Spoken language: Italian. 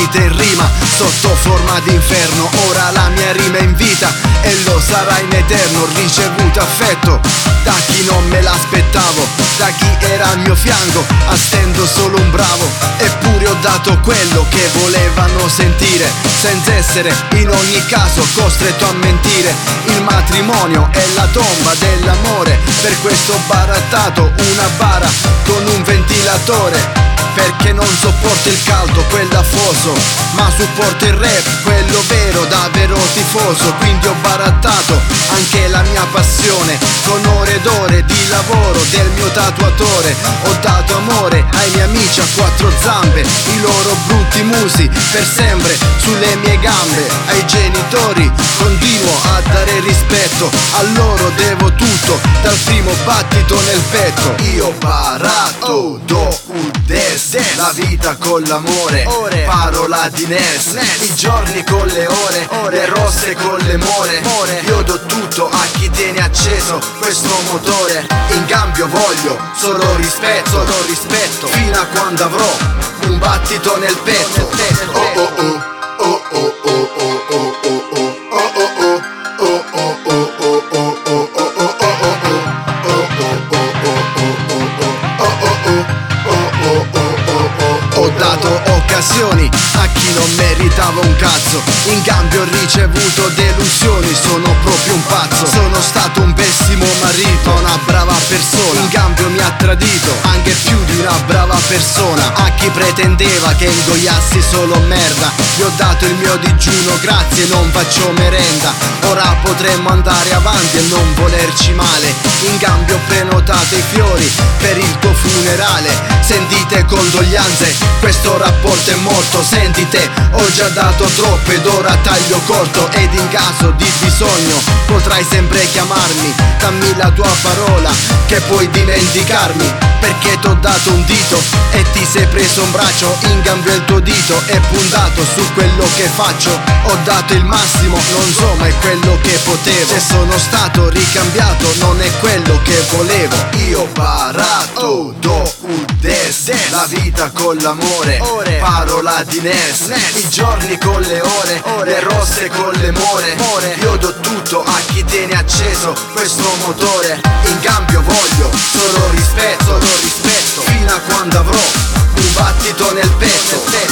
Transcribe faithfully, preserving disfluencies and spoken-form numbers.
finite in rima sotto forma di inferno. Ora la mia rima è in vita e lo sarà in eterno. Ho ricevuto affetto da chi non me l'aspettavo, da chi era al mio fianco, a stento solo un bravo. Eppure ho dato quello che volevano sentire, senza essere in ogni caso costretto a mentire. Il matrimonio è la tomba dell'amore, per questo ho barattato una bara con un ventilatore. Perché non sopporto il caldo, quello afoso, ma supporto il rap, quello vero, da vero tifoso. Quindi ho barattato anche la mia passione, con ore ed ore di lavoro del mio tatuatore. Ho dato amore ai miei amici a quattro zampe, i loro brutti musi per sempre sulle mie gambe. Ai genitori continuo a dare rispetto, a loro devo tutto, dal primo battito nel petto. Io ho barato do udes, la vita con l'amore, ore, parola di Nes, Nes, i giorni con le ore, ore, le rosse con le more, more. Io do tutto a chi tiene acceso questo motore. In cambio voglio solo rispetto, solo rispetto, fino a quando avrò un battito nel petto. Oh oh oh, oh oh oh oh oh oh oh oh oh oh oh oh oh oh. Ho dato occasioni a chi non meritava un cazzo, in cambio ho ricevuto delusioni, sono proprio un pazzo. Sono stato un pessimo marito, una brava persona, in cambio mi ha tradito anche più di una brava persona. A chi pretendeva che ingoiassi solo merda, gli ho dato il mio digiuno, grazie, non faccio merenda. Ora potremmo andare avanti e non volerci male, in cambio ho prenotato i fiori per il tuo funerale. Sentite condoglianze, questo rapporto è morto. Sentite, ho già dato troppo ed ora taglio corto. Ed in caso di bisogno potrai sempre chiamarmi, dammi la tua parola che puoi dimenticarmi. Perché t'ho dato un dito e ti sei preso un braccio, in cambio il tuo dito è puntato su quello che faccio. Ho dato il massimo, non so ma è quello che potevo. Se sono stato ricambiato non è quello che volevo. Io ho barato do udes, la vita con l'amore, ore, parola di Nes, Nes, i giorni con le ore, ore, le rosse con le more, more. Io do tutto a chi tiene acceso questo motore. In cambio voglio solo rispetto, solo rispetto, fino a quando avrò un battito nel petto.